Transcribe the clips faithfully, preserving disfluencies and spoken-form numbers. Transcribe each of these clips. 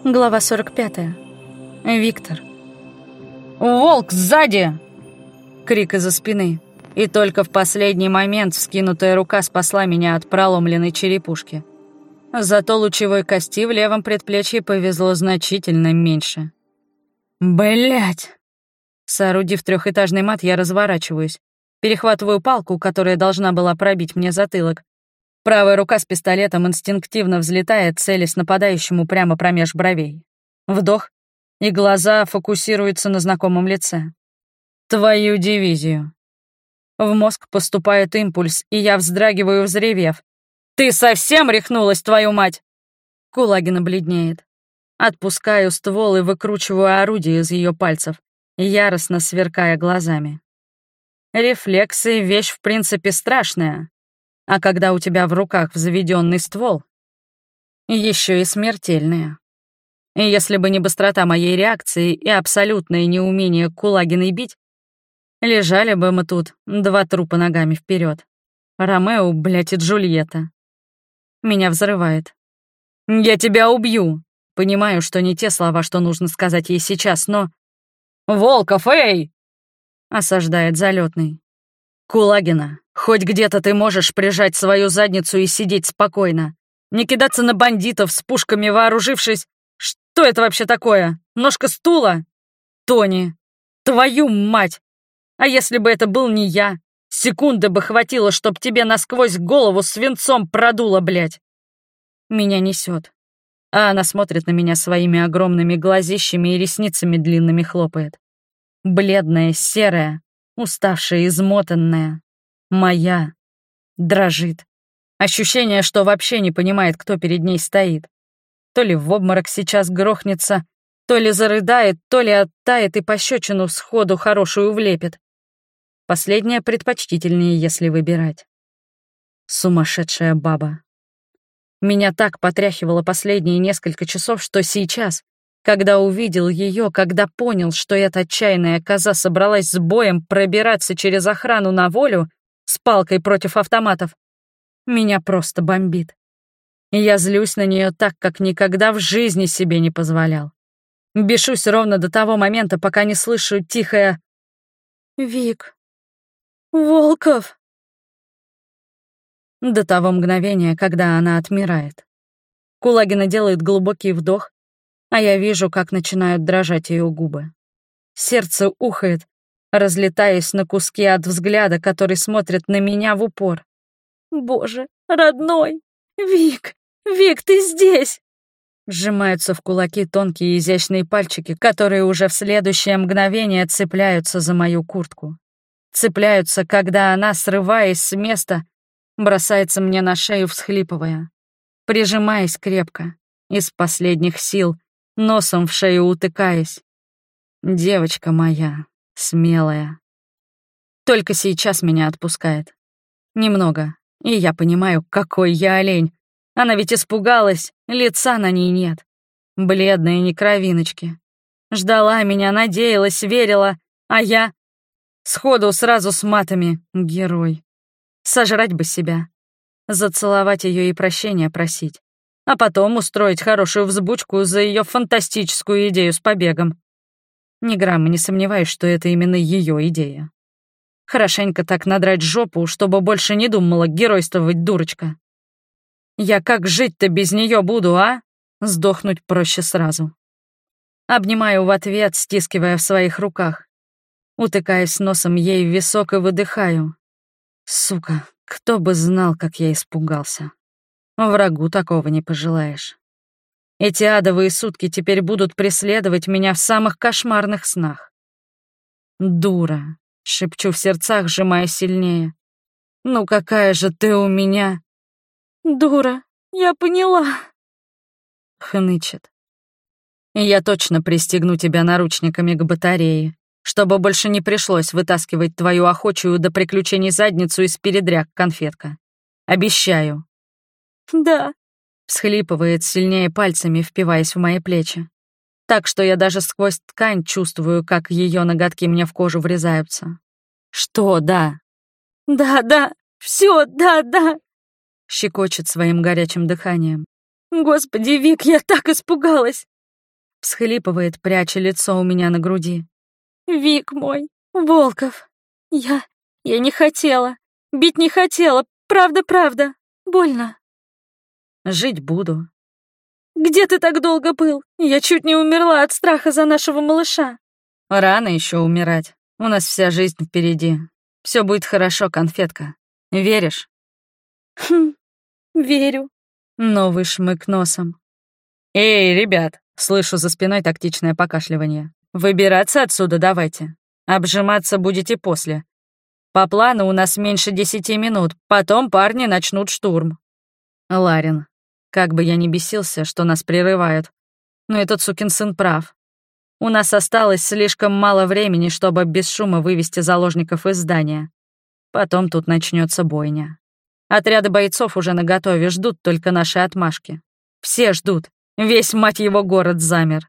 Глава сорок пятая. Виктор. «Волк сзади!» Крик из-за спины. И только в последний момент вскинутая рука спасла меня от проломленной черепушки. Зато лучевой кости в левом предплечье повезло значительно меньше. Блять! Соорудив трехэтажный мат, я разворачиваюсь. Перехватываю палку, которая должна была пробить мне затылок. Правая рука с пистолетом инстинктивно взлетает, целясь нападающему прямо промеж бровей. Вдох, и глаза фокусируются на знакомом лице. Твою дивизию. В мозг поступает импульс, и я вздрагиваю, взревев. «Ты совсем рехнулась, твою мать!» Кулагина бледнеет. Отпускаю ствол и выкручиваю орудие из ее пальцев, яростно сверкая глазами. Рефлексы — вещь в принципе страшная. А когда у тебя в руках взведенный ствол, еще и смертельная. И если бы не быстрота моей реакции и абсолютное неумение Кулагиной бить, лежали бы мы тут, два трупа ногами вперед. Ромео, блядь, и Джульетта. Меня взрывает. «Я тебя убью!» Понимаю, что не те слова, что нужно сказать ей сейчас, но... «Волков, эй!» Осаждает залетный. «Кулагина, хоть где-то ты можешь прижать свою задницу и сидеть спокойно. Не кидаться на бандитов с пушками, вооружившись. Что это вообще такое? Ножка стула? Тони, твою мать! А если бы это был не я? Секунды бы хватило, чтоб тебе насквозь голову свинцом продуло, блядь!» Меня несет, а она смотрит на меня своими огромными глазищами и ресницами длинными хлопает. Бледная, серая, уставшая, измотанная. Моя. Дрожит. Ощущение, что вообще не понимает, кто перед ней стоит. То ли в обморок сейчас грохнется, то ли зарыдает, то ли оттает и пощечину сходу хорошую влепит. Последнее предпочтительнее, если выбирать. Сумасшедшая баба. Меня так потряхивало последние несколько часов, что сейчас, когда увидел ее, когда понял, что эта отчаянная коза собралась с боем пробираться через охрану на волю с палкой против автоматов, меня просто бомбит. И я злюсь на нее так, как никогда в жизни себе не позволял. Бешусь ровно до того момента, пока не слышу тихое «Вик, Волков!» До того мгновения, когда она отмирает. Кулагина делает глубокий вдох, а я вижу, как начинают дрожать ее губы. Сердце ухает, разлетаясь на куски от взгляда, который смотрит на меня в упор. «Боже, родной! Вик! Вик, ты здесь!» Сжимаются в кулаки тонкие изящные пальчики, которые уже в следующее мгновение цепляются за мою куртку. Цепляются, когда она, срываясь с места, бросается мне на шею, всхлипывая, прижимаясь крепко, из последних сил, носом в шею утыкаясь. Девочка моя, смелая. Только сейчас меня отпускает. Немного, и я понимаю, какой я олень. Она ведь испугалась, лица на ней нет. Бледные, ни кровиночки. Ждала меня, надеялась, верила, а я... Сходу сразу с матами, герой. Сожрать бы себя, зацеловать ее и прощения просить, а потом устроить хорошую взбучку за ее фантастическую идею с побегом. Ни грамма не сомневаюсь, что это именно ее идея. Хорошенько так надрать жопу, чтобы больше не думала геройствовать дурочка. Я как жить-то без нее буду, а? Сдохнуть проще сразу. Обнимаю в ответ, стискивая в своих руках. Утыкаясь носом ей в висок и выдыхаю. Сука, кто бы знал, как я испугался. Врагу такого не пожелаешь. Эти адовые сутки теперь будут преследовать меня в самых кошмарных снах. «Дура», — шепчу в сердцах, сжимая сильнее. «Ну какая же ты у меня...» «Дура, я поняла», — хнычет. «Я точно пристегну тебя наручниками к батарее, чтобы больше не пришлось вытаскивать твою охочую до приключений задницу из передряг, конфетка. Обещаю». «Да», — всхлипывает сильнее пальцами, впиваясь в мои плечи. Так что я даже сквозь ткань чувствую, как ее ноготки мне в кожу врезаются. «Что, да?» «Да, да, все, да, да», — щекочет своим горячим дыханием. «Господи, Вик, я так испугалась! всхлипывает, пряча лицо у меня на груди. «Вик мой, Волков, я... я не хотела, бить не хотела, правда-правда, больно». «Жить буду». «Где ты так долго был? Я чуть не умерла от страха за нашего малыша». «Рано еще умирать. У нас вся жизнь впереди. Все будет хорошо, конфетка. Веришь?» «Хм, верю». Новый шмык носом. «Эй, ребят!» — слышу за спиной тактичное покашливание. «Выбираться отсюда давайте. Обжиматься будете после. По плану у нас меньше десяти минут, потом парни начнут штурм». Ларин. Как бы я ни бесился, что нас прерывают, но этот сукин сын прав. У нас осталось слишком мало времени, чтобы без шума вывести заложников из здания. Потом тут начнется бойня. Отряды бойцов уже наготове, ждут только наши отмашки. Все ждут. Весь, мать его, город замер.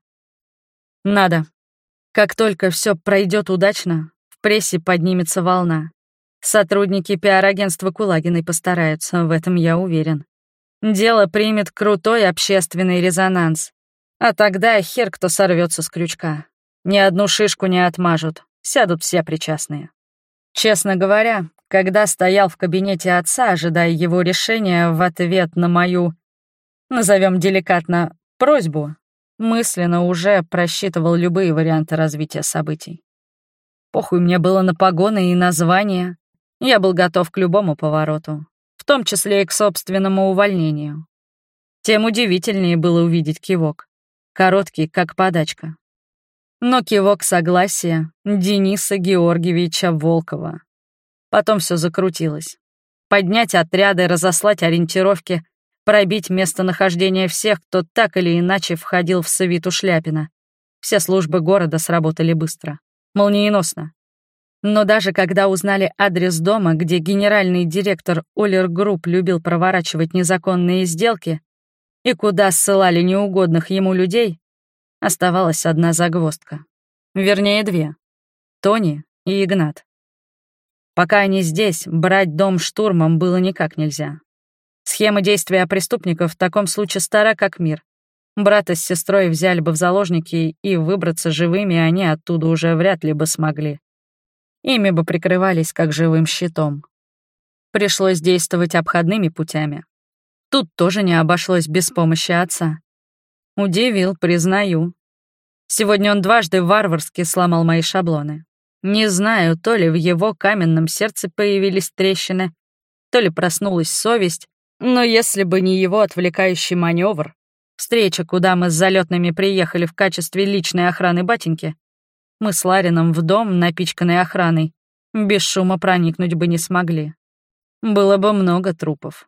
Надо. Как только все пройдет удачно, в прессе поднимется волна. Сотрудники пиар-агентства Кулагиной постараются, в этом я уверен. Дело примет крутой общественный резонанс. А тогда хер кто сорвется с крючка. Ни одну шишку не отмажут, сядут все причастные. Честно говоря, когда стоял в кабинете отца, ожидая его решения в ответ на мою, назовем деликатно, просьбу, мысленно уже просчитывал любые варианты развития событий. Похуй мне было на погоны и названия. Я был готов к любому повороту, в том числе и к собственному увольнению. Тем удивительнее было увидеть кивок, короткий, как подачка. Но кивок согласия Дениса Георгиевича Волкова. Потом все закрутилось. Поднять отряды, разослать ориентировки, пробить местонахождение всех, кто так или иначе входил в свиту Шляпина. Все службы города сработали быстро, молниеносно. Но даже когда узнали адрес дома, где генеральный директор Олер Групп любил проворачивать незаконные сделки, и куда ссылали неугодных ему людей, оставалась одна загвоздка. Вернее, две. Тони и Игнат. Пока они здесь, брать дом штурмом было никак нельзя. Схема действия преступников в таком случае стара как мир. Брата с сестрой взяли бы в заложники, и выбраться живыми они оттуда уже вряд ли бы смогли. Ими бы прикрывались как живым щитом. Пришлось действовать обходными путями. Тут тоже не обошлось без помощи отца. Удивил, признаю. Сегодня он дважды варварски сломал мои шаблоны. Не знаю, то ли в его каменном сердце появились трещины, то ли проснулась совесть, но если бы не его отвлекающий маневр, встреча, куда мы с залетными приехали в качестве личной охраны батеньки, мы с Ларином в дом, напичканный охраной, без шума проникнуть бы не смогли. Было бы много трупов.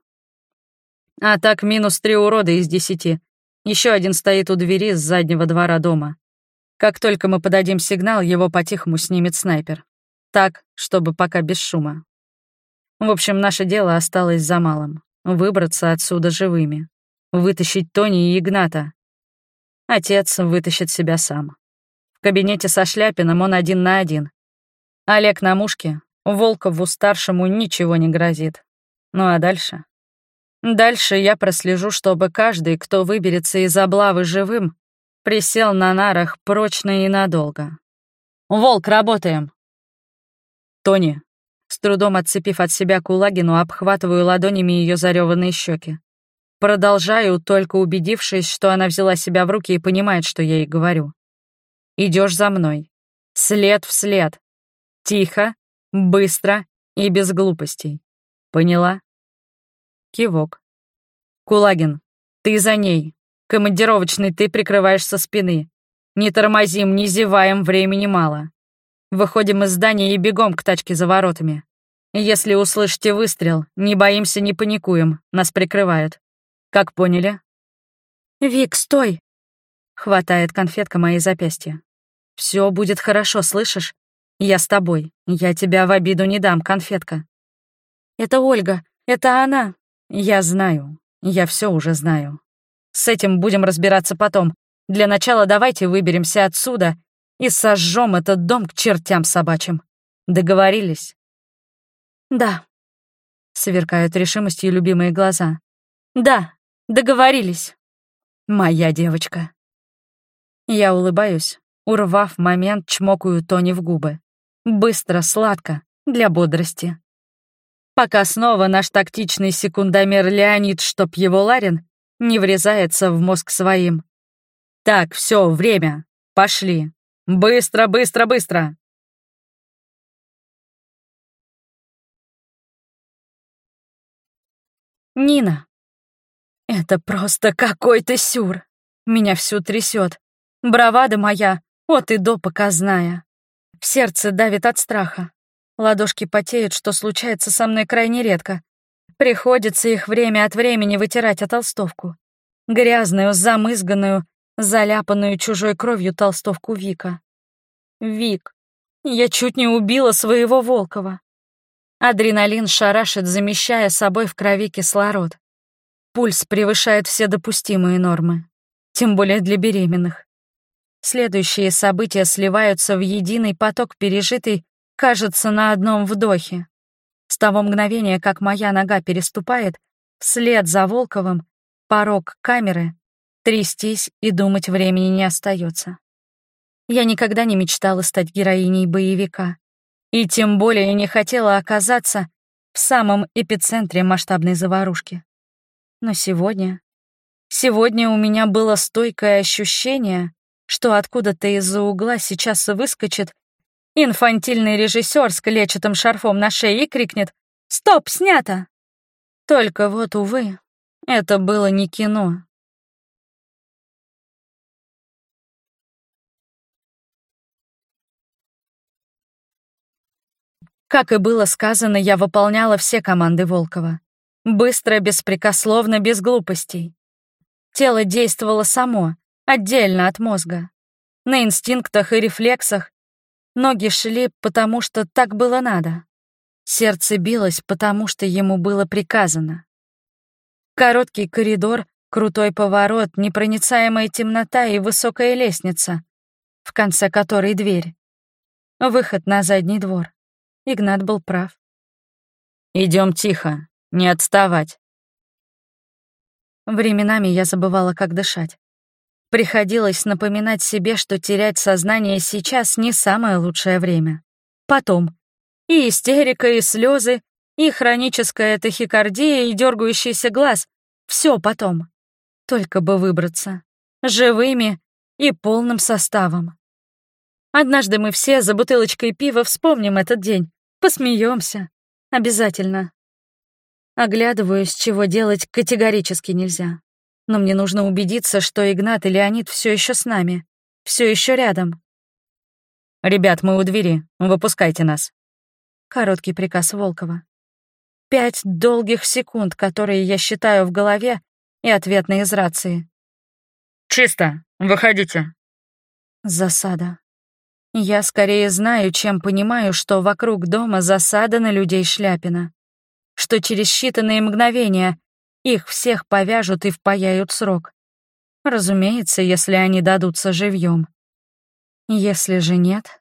А так минус три урода из десяти. Еще один стоит у двери с заднего двора дома. Как только мы подадим сигнал, его по-тихому снимет снайпер. Так, чтобы пока без шума. В общем, наше дело осталось за малым. Выбраться отсюда живыми. Вытащить Тони и Игната. Отец вытащит себя сам. В кабинете со Шляпиным он один на один. Олег на мушке, Волкову-старшему ничего не грозит. Ну а дальше? Дальше я прослежу, чтобы каждый, кто выберется из облавы живым, присел на нарах прочно и надолго. «Волк, работаем!» «Тони!» С трудом отцепив от себя Кулагину, обхватываю ладонями ее зареванные щеки. Продолжаю, только убедившись, что она взяла себя в руки и понимает, что я ей говорю. Идешь за мной. След в след. Тихо, быстро и без глупостей. Поняла?» Кивок. «Кулагин, ты за ней. Командировочный ты прикрываешь со спины. Не тормозим, не зеваем, времени мало. Выходим из здания и бегом к тачке за воротами. Если услышите выстрел, не боимся, не паникуем, нас прикрывают. Как поняли?» «Вик, стой!» Хватает конфетка мои запястья. «Все будет хорошо, слышишь? Я с тобой. Я тебя в обиду не дам, конфетка». «Это Ольга, это она». «Я знаю. Я все уже знаю. С этим будем разбираться потом. Для начала давайте выберемся отсюда и сожжем этот дом к чертям собачьим. Договорились?» «Да», — сверкают решимостью любимые глаза. «Да, договорились». «Моя девочка». Я улыбаюсь, урвав момент, чмокаю Тони в губы. Быстро, сладко, для бодрости. Пока снова наш тактичный секундомер Леонид, чтоб его Ларин, не врезается в мозг своим. Так, все, время. Пошли. Быстро, быстро, быстро. Нина. Это просто какой-то сюр. Меня всю трясет. Бравада моя от и до показная. В сердце давит от страха. Ладошки потеют, что случается со мной крайне редко. Приходится их время от времени вытирать о толстовку. Грязную, замызганную, заляпанную чужой кровью толстовку Вика. Вик. Я чуть не убила своего Волкова. Адреналин шарашит, замещая собой в крови кислород. Пульс превышает все допустимые нормы. Тем более для беременных. Следующие события сливаются в единый поток пережитый, кажется, на одном вдохе. С того мгновения, как моя нога переступает, вслед за Волковым, порог камеры, трястись и думать времени не остается. Я никогда не мечтала стать героиней боевика. И тем более не хотела оказаться в самом эпицентре масштабной заварушки. Но сегодня... Сегодня у меня было стойкое ощущение, что откуда-то из-за угла сейчас выскочит инфантильный режиссер с клетчатым шарфом на шее и крикнет «Стоп, снято!». Только вот, увы, это было не кино. Как и было сказано, я выполняла все команды Волкова. Быстро, беспрекословно, без глупостей. Тело действовало само, отдельно от мозга. На инстинктах и рефлексах. Ноги шли, потому что так было надо. Сердце билось, потому что ему было приказано. Короткий коридор, крутой поворот, непроницаемая темнота и высокая лестница, в конце которой дверь. Выход на задний двор. Игнат был прав. Идем тихо, не отставать. Временами я забывала, как дышать. Приходилось напоминать себе, что терять сознание сейчас не самое лучшее время. Потом. И истерика, и слезы, и хроническая тахикардия, и дергающийся глаз. Все потом. Только бы выбраться. Живыми и полным составом. Однажды мы все за бутылочкой пива вспомним этот день. Посмеемся. Обязательно. Оглядываюсь, чего делать категорически нельзя. Но мне нужно убедиться, что Игнат и Леонид все еще с нами, все еще рядом. «Ребят, мы у двери, выпускайте нас». Короткий приказ Волкова. Пять долгих секунд, которые я считаю в голове, и ответные из рации. «Чисто, выходите». Засада. Я скорее знаю, чем понимаю, что вокруг дома засада на людей Шляпина. Что через считанные мгновения их всех повяжут и впаяют срок. Разумеется, если они дадутся живьем. Если же нет...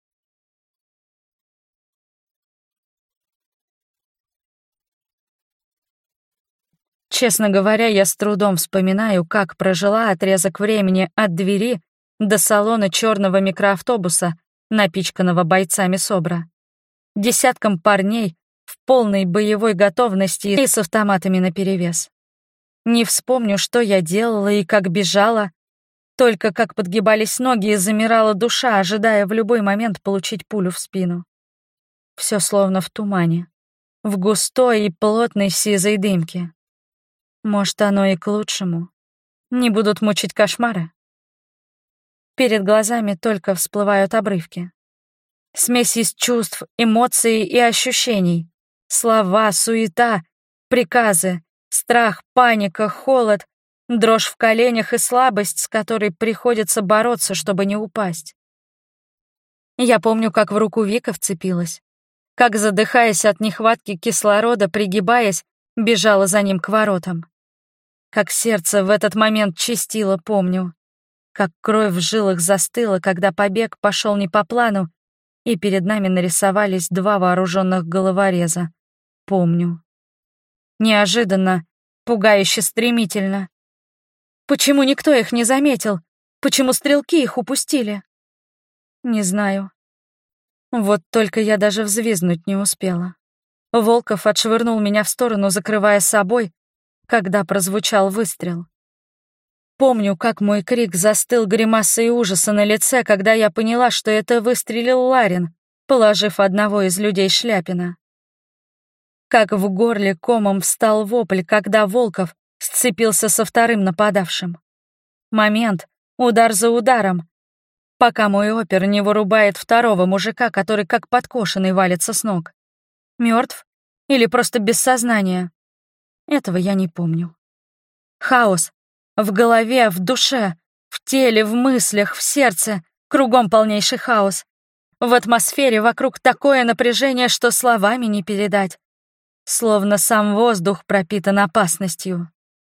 Честно говоря, я с трудом вспоминаю, как прожила отрезок времени от двери до салона черного микроавтобуса, напичканного бойцами СОБРа. Десятком парней в полной боевой готовности и с автоматами наперевес. Не вспомню, что я делала и как бежала, только как подгибались ноги и замирала душа, ожидая в любой момент получить пулю в спину. Все словно в тумане, в густой и плотной сизой дымке. Может, оно и к лучшему. Не будут мучить кошмары. Перед глазами только всплывают обрывки. Смесь из чувств, эмоций и ощущений. Слова, суета, приказы, страх, паника, холод, дрожь в коленях и слабость, с которой приходится бороться, чтобы не упасть. Я помню, как в руку Вика вцепилась, как, задыхаясь от нехватки кислорода, пригибаясь, бежала за ним к воротам. Как сердце в этот момент чистило, помню. Как кровь в жилах застыла, когда побег пошел не по плану, и перед нами нарисовались два вооруженных головореза. Помню. Неожиданно, пугающе стремительно. Почему никто их не заметил? Почему стрелки их упустили? Не знаю. Вот только я даже взвизгнуть не успела. Волков отшвырнул меня в сторону, закрывая собой, когда прозвучал выстрел. Помню, как мой крик застыл гримасой ужаса на лице, когда я поняла, что это выстрелил Ларин, положив одного из людей Шляпина. Как в горле комом встал вопль, когда Волков сцепился со вторым нападавшим. Момент, удар за ударом, пока мой опер не вырубает второго мужика, который как подкошенный валится с ног. Мертв или просто без сознания? Этого я не помню. Хаос. В голове, в душе, в теле, в мыслях, в сердце. Кругом полнейший хаос. В атмосфере вокруг такое напряжение, что словами не передать. Словно сам воздух пропитан опасностью.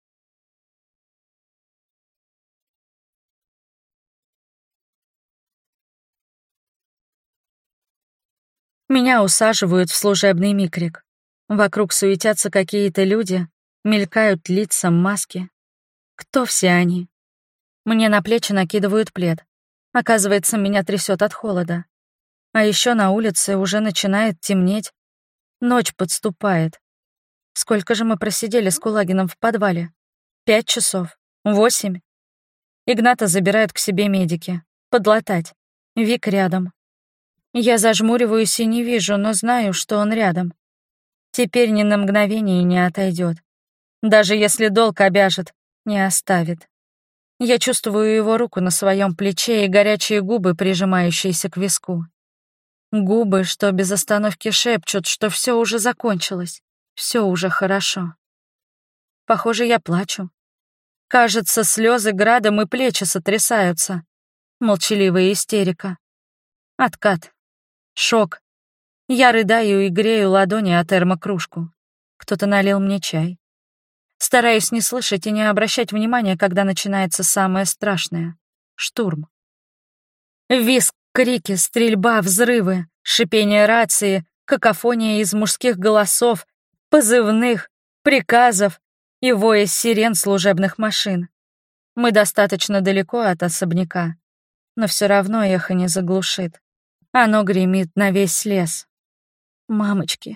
Меня усаживают в служебный микрик. Вокруг суетятся какие-то люди, мелькают лица, маски. Кто все они? Мне на плечи накидывают плед. Оказывается, меня трясет от холода. А еще на улице уже начинает темнеть. Ночь подступает. Сколько же мы просидели с Кулагином в подвале? Пять часов? Восемь? Игната забирают к себе медики. Подлатать. Вик рядом. Я зажмуриваюсь и не вижу, но знаю, что он рядом. Теперь ни на мгновение не отойдет. Даже если долг обяжет, не оставит. Я чувствую его руку на своем плече и горячие губы, прижимающиеся к виску. Губы, что без остановки шепчут, что все уже закончилось, все уже хорошо. Похоже, я плачу. Кажется, слезы градом и плечи сотрясаются. Молчаливая истерика. Откат. Шок. Я рыдаю и грею ладони о термокружку. Кто-то налил мне чай. Стараюсь не слышать и не обращать внимания, когда начинается самое страшное — штурм. Визг, крики, стрельба, взрывы, шипение рации, какофония из мужских голосов, позывных, приказов и воя сирен служебных машин. Мы достаточно далеко от особняка, но все равно эхо не заглушит. Оно гремит на весь лес. Мамочки.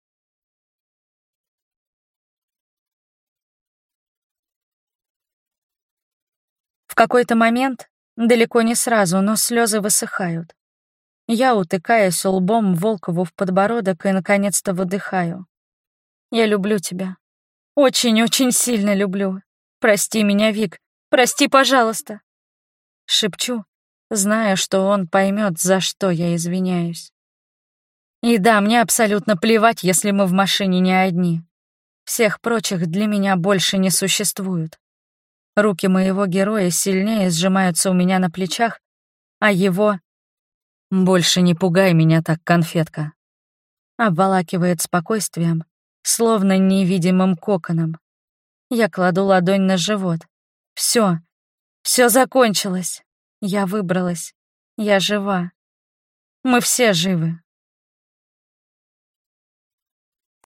В какой-то момент, далеко не сразу, но слезы высыхают. Я утыкаюсь лбом Волкову в подбородок и, наконец-то, выдыхаю. Я люблю тебя. Очень-очень сильно люблю. Прости меня, Вик. Прости, пожалуйста. Шепчу, зная, что он поймет, за что я извиняюсь. И да, мне абсолютно плевать, если мы в машине не одни. Всех прочих для меня больше не существует. Руки моего героя сильнее сжимаются у меня на плечах, а его... «Больше не пугай меня так, конфетка», обволакивает спокойствием, словно невидимым коконом. Я кладу ладонь на живот. Все, все закончилось. Я выбралась. Я жива. Мы все живы.